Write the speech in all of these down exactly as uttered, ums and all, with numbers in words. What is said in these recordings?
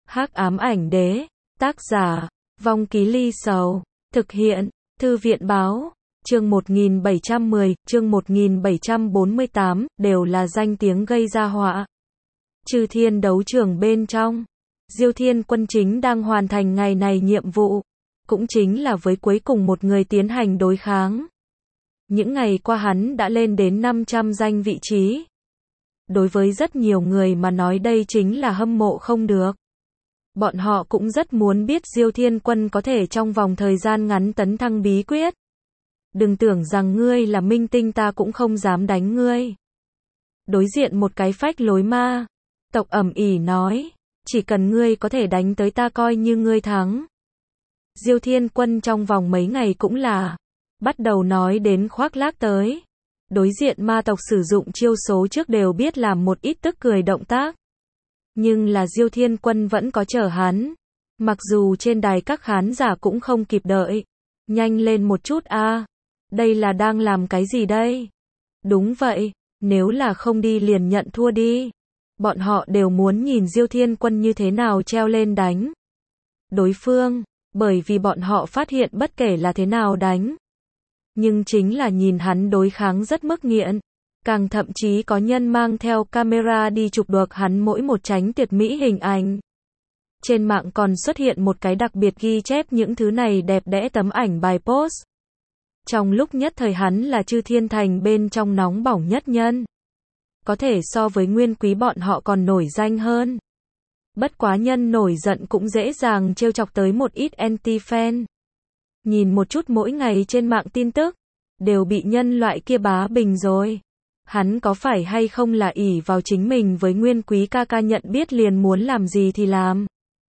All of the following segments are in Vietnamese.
Hắc ám ảnh đế, tác giả, Vong Ký Ly Sầu, thực hiện, Thư viện báo, chương một nghìn bảy trăm mười, chương một nghìn bảy trăm bốn mươi tám, đều là danh tiếng gây ra họa. Chư thiên đấu trường bên trong, Diêu Thiên Quân chính đang hoàn thành ngày này nhiệm vụ, cũng chính là với cuối cùng một người tiến hành đối kháng. Những ngày qua hắn đã lên đến năm trăm danh vị trí. Đối với rất nhiều người mà nói đây chính là hâm mộ không được. Bọn họ cũng rất muốn biết Diêu Thiên Quân có thể trong vòng thời gian ngắn tấn thăng bí quyết. Đừng tưởng rằng ngươi là minh tinh ta cũng không dám đánh ngươi. Đối diện một cái phách lối ma tộc ầm ĩ nói, chỉ cần ngươi có thể đánh tới ta coi như ngươi thắng. Diêu Thiên Quân trong vòng mấy ngày cũng là bắt đầu nói đến khoác lác tới. Đối diện ma tộc sử dụng chiêu số trước đều biết làm một ít tức cười động tác. Nhưng là Diêu Thiên Quân vẫn có chờ hắn. Mặc dù trên đài các khán giả cũng không kịp đợi. Nhanh lên một chút a, à. Đây là đang làm cái gì đây? Đúng vậy, nếu là không đi liền nhận thua đi. Bọn họ đều muốn nhìn Diêu Thiên Quân như thế nào treo lên đánh đối phương, bởi vì bọn họ phát hiện bất kể là thế nào đánh. Nhưng chính là nhìn hắn đối kháng rất mức nghiện. Càng thậm chí có nhân mang theo camera đi chụp được hắn mỗi một tránh tuyệt mỹ hình ảnh. Trên mạng còn xuất hiện một cái đặc biệt ghi chép những thứ này đẹp đẽ tấm ảnh bài post. Trong lúc nhất thời hắn là Chư Thiên Thành bên trong nóng bỏng nhất nhân. Có thể so với Nguyên Quý bọn họ còn nổi danh hơn. Bất quá nhân nổi giận cũng dễ dàng trêu chọc tới một ít anti-fan. Nhìn một chút mỗi ngày trên mạng tin tức, đều bị nhân loại kia bá bình rồi. Hắn có phải hay không là ỷ vào chính mình với Nguyên Quý ca ca nhận biết liền muốn làm gì thì làm.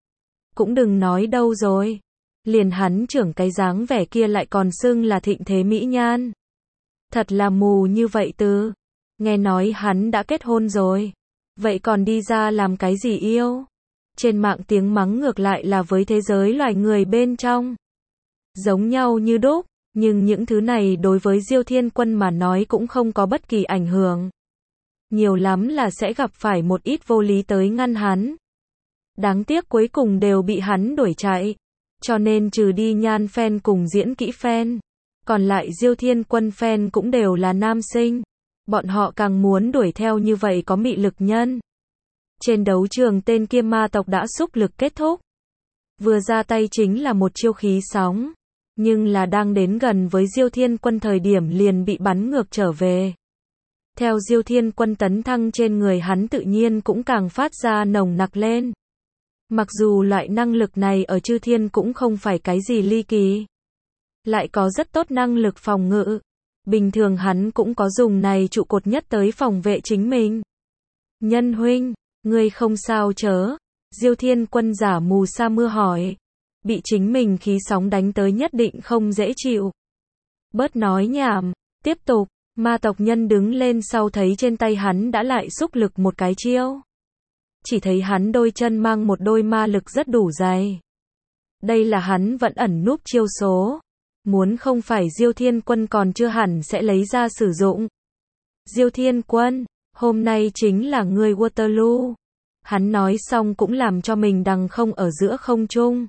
Cũng đừng nói đâu rồi. Liền hắn trưởng cái dáng vẻ kia lại còn xưng là thịnh thế mỹ nhan. Thật là mù như vậy từ. Nghe nói hắn đã kết hôn rồi. Vậy còn đi ra làm cái gì yêu? Trên mạng tiếng mắng ngược lại là với thế giới loài người bên trong. Giống nhau như đúc, nhưng những thứ này đối với Diêu Thiên Quân mà nói cũng không có bất kỳ ảnh hưởng. Nhiều lắm là sẽ gặp phải một ít vô lý tới ngăn hắn. Đáng tiếc cuối cùng đều bị hắn đuổi chạy. Cho nên trừ đi nhan fan cùng diễn kỹ fan, còn lại Diêu Thiên Quân fan cũng đều là nam sinh. Bọn họ càng muốn đuổi theo như vậy có mị lực nhân. Trên đấu trường tên kia ma tộc đã xúc lực kết thúc. Vừa ra tay chính là một chiêu khí sóng. Nhưng là đang đến gần với Diêu Thiên Quân thời điểm liền bị bắn ngược trở về. Theo Diêu Thiên Quân tấn thăng trên người hắn tự nhiên cũng càng phát ra nồng nặc lên. Mặc dù loại năng lực này ở Chư Thiên cũng không phải cái gì ly kỳ. Lại có rất tốt năng lực phòng ngự. Bình thường hắn cũng có dùng này trụ cột nhất tới phòng vệ chính mình. Nhân huynh, ngươi không sao chớ? Diêu Thiên Quân giả mù sa mưa hỏi. Bị chính mình khí sóng đánh tới nhất định không dễ chịu. Bớt nói nhảm, tiếp tục, ma tộc nhân đứng lên sau thấy trên tay hắn đã lại xúc lực một cái chiêu. Chỉ thấy hắn đôi chân mang một đôi ma lực rất đủ dày. Đây là hắn vẫn ẩn núp chiêu số. Muốn không phải Diêu Thiên Quân còn chưa hẳn sẽ lấy ra sử dụng. Diêu Thiên Quân, hôm nay chính là ngươi Waterloo. Hắn nói xong cũng làm cho mình đằng không ở giữa không trung.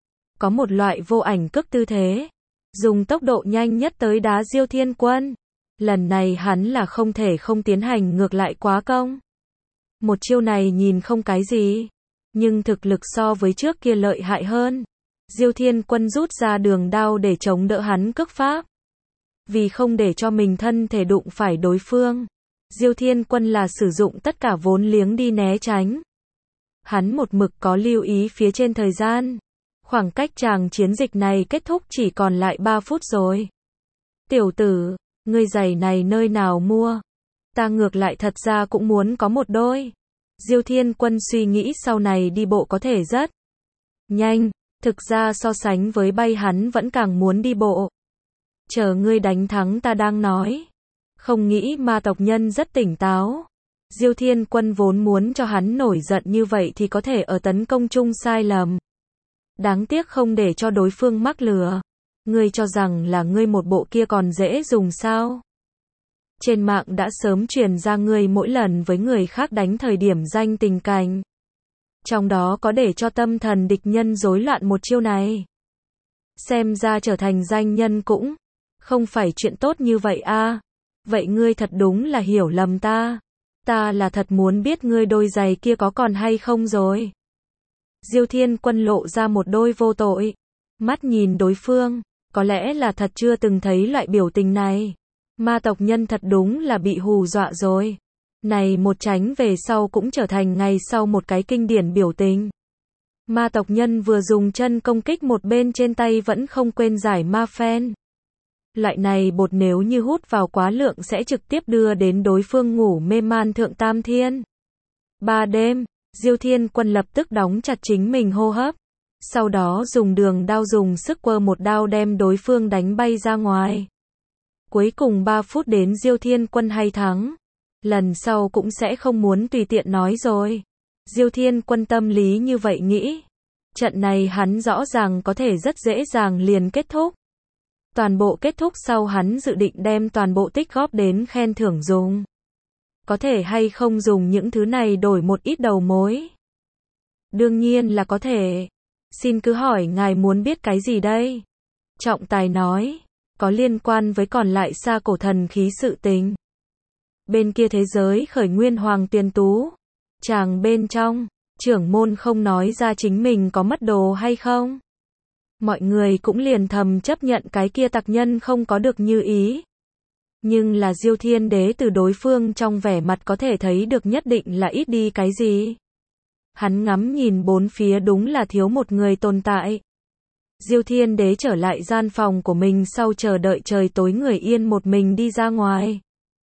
Có một loại vô ảnh cước tư thế. Dùng tốc độ nhanh nhất tới đá Diêu Thiên Quân. Lần này hắn là không thể không tiến hành ngược lại quá công. Một chiêu này nhìn không cái gì. Nhưng thực lực so với trước kia lợi hại hơn. Diêu Thiên Quân rút ra đường đao để chống đỡ hắn cước pháp. Vì không để cho mình thân thể đụng phải đối phương. Diêu Thiên Quân là sử dụng tất cả vốn liếng đi né tránh. Hắn một mực có lưu ý phía trên thời gian. Khoảng cách tràng chiến dịch này kết thúc chỉ còn lại ba phút rồi. Tiểu tử, ngươi giày này nơi nào mua? Ta ngược lại thật ra cũng muốn có một đôi. Diêu Thiên Quân suy nghĩ sau này đi bộ có thể rất nhanh. Thực ra so sánh với bay hắn vẫn càng muốn đi bộ. Chờ ngươi đánh thắng ta đang nói. Không nghĩ ma tộc nhân rất tỉnh táo. Diêu Thiên Quân vốn muốn cho hắn nổi giận như vậy thì có thể ở tấn công chung sai lầm. Đáng tiếc không để cho đối phương mắc lừa. Ngươi cho rằng là ngươi một bộ kia còn dễ dùng sao? Trên mạng đã sớm truyền ra ngươi mỗi lần với người khác đánh thời điểm danh tình cảnh. Trong đó có để cho tâm thần địch nhân rối loạn một chiêu này. Xem ra trở thành danh nhân cũng không phải chuyện tốt như vậy a. Vậy ngươi thật đúng là hiểu lầm ta. Ta là thật muốn biết ngươi đôi giày kia có còn hay không rồi. Diêu Thiên Quân lộ ra một đôi vô tội mắt nhìn đối phương, có lẽ là thật chưa từng thấy loại biểu tình này. Ma tộc nhân thật đúng là bị hù dọa rồi. Này một tránh về sau cũng trở thành ngày sau một cái kinh điển biểu tình. Ma tộc nhân vừa dùng chân công kích một bên trên tay vẫn không quên giải ma phen. Loại này bột nếu như hút vào quá lượng sẽ trực tiếp đưa đến đối phương ngủ mê man thượng tam thiên. Ba đêm, Diêu Thiên Quân lập tức đóng chặt chính mình hô hấp. Sau đó dùng đường đao dùng sức quơ một đao đem đối phương đánh bay ra ngoài. Cuối cùng ba phút đến Diêu Thiên Quân hay thắng. Lần sau cũng sẽ không muốn tùy tiện nói rồi. Diêu Thiên Quân tâm lý như vậy nghĩ. Trận này hắn rõ ràng có thể rất dễ dàng liền kết thúc. Toàn bộ kết thúc sau hắn dự định đem toàn bộ tích góp đến khen thưởng dùng. Có thể hay không dùng những thứ này đổi một ít đầu mối? Đương nhiên là có thể. Xin cứ hỏi ngài muốn biết cái gì đây? Trọng tài nói, có liên quan với còn lại xa cổ thần khí sự tình. Bên kia thế giới khởi nguyên hoàng tuyên tú. Chàng bên trong, trưởng môn không nói ra chính mình có mất đồ hay không. Mọi người cũng liền thầm chấp nhận cái kia tặc nhân không có được như ý. Nhưng là Diêu Thiên Đế từ đối phương trong vẻ mặt có thể thấy được nhất định là ít đi cái gì. Hắn ngắm nhìn bốn phía đúng là thiếu một người tồn tại. Diêu Thiên Đế trở lại gian phòng của mình sau chờ đợi trời tối người yên một mình đi ra ngoài.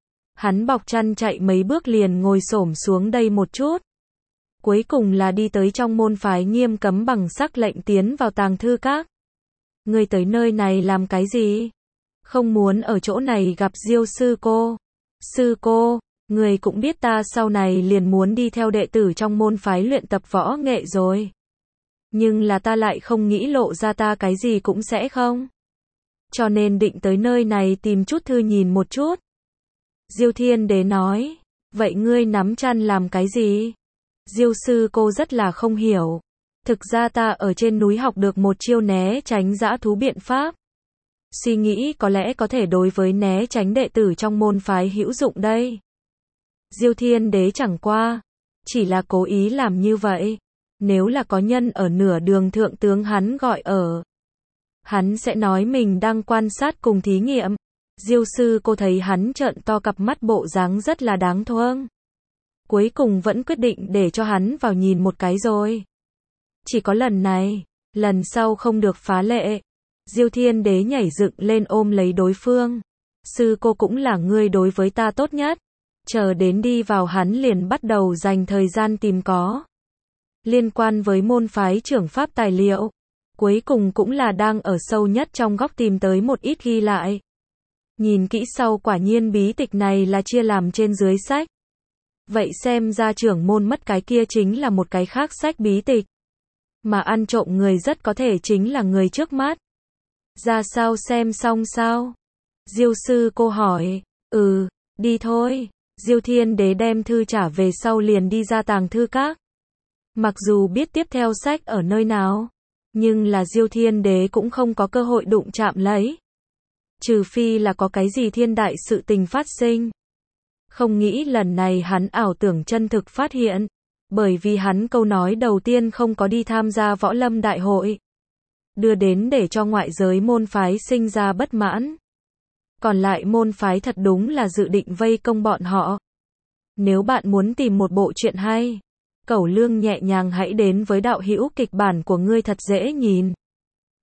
Hắn bọc chăn chạy mấy bước liền ngồi xổm xuống đây một chút. Cuối cùng là đi tới trong môn phái nghiêm cấm bằng sắc lệnh tiến vào tàng thư các. Ngươi tới nơi này làm cái gì? Không muốn ở chỗ này gặp Diêu sư cô. Sư cô, người cũng biết ta sau này liền muốn đi theo đệ tử trong môn phái luyện tập võ nghệ rồi. Nhưng là ta lại không nghĩ lộ ra ta cái gì cũng sẽ không. Cho nên định tới nơi này tìm chút thư nhìn một chút. Diêu Thiên Đế nói, vậy ngươi nắm chăn làm cái gì? Diêu sư cô rất là không hiểu. Thực ra ta ở trên núi học được một chiêu né tránh dã thú biện pháp. Suy nghĩ có lẽ có thể đối với né tránh đệ tử trong môn phái hữu dụng đây. Diêu Thiên Đế chẳng qua, chỉ là cố ý làm như vậy. Nếu là có nhân ở nửa đường thượng tướng hắn gọi ở, hắn sẽ nói mình đang quan sát cùng thí nghiệm. Diêu sư cô thấy hắn trợn to cặp mắt bộ dáng rất là đáng thương. Cuối cùng vẫn quyết định để cho hắn vào nhìn một cái rồi. Chỉ có lần này, lần sau không được phá lệ. Diêu Thiên Đế nhảy dựng lên ôm lấy đối phương. Sư cô cũng là người đối với ta tốt nhất. Chờ đến đi vào hắn liền bắt đầu dành thời gian tìm có liên quan với môn phái trưởng pháp tài liệu. Cuối cùng cũng là đang ở sâu nhất trong góc tìm tới một ít ghi lại. Nhìn kỹ sau quả nhiên bí tịch này là chia làm trên dưới sách. Vậy xem ra trưởng môn mất cái kia chính là một cái khác sách bí tịch. Mà ăn trộm người rất có thể chính là người trước mắt. Ra sao xem xong sao? Diêu sư cô hỏi. Ừ, đi thôi. Diêu Thiên Đế đem thư trả về sau liền đi ra tàng thư các. Mặc dù biết tiếp theo sách ở nơi nào, nhưng là Diêu Thiên Đế cũng không có cơ hội đụng chạm lấy. Trừ phi là có cái gì thiên đại sự tình phát sinh. Không nghĩ lần này hắn ảo tưởng chân thực phát hiện. Bởi vì hắn câu nói đầu tiên không có đi tham gia võ lâm đại hội. Đưa đến để cho ngoại giới môn phái sinh ra bất mãn. Còn lại môn phái thật đúng là dự định vây công bọn họ. Nếu bạn muốn tìm một bộ truyện hay, Cẩu Lương nhẹ nhàng hãy đến với đạo hữu kịch bản của ngươi thật dễ nhìn.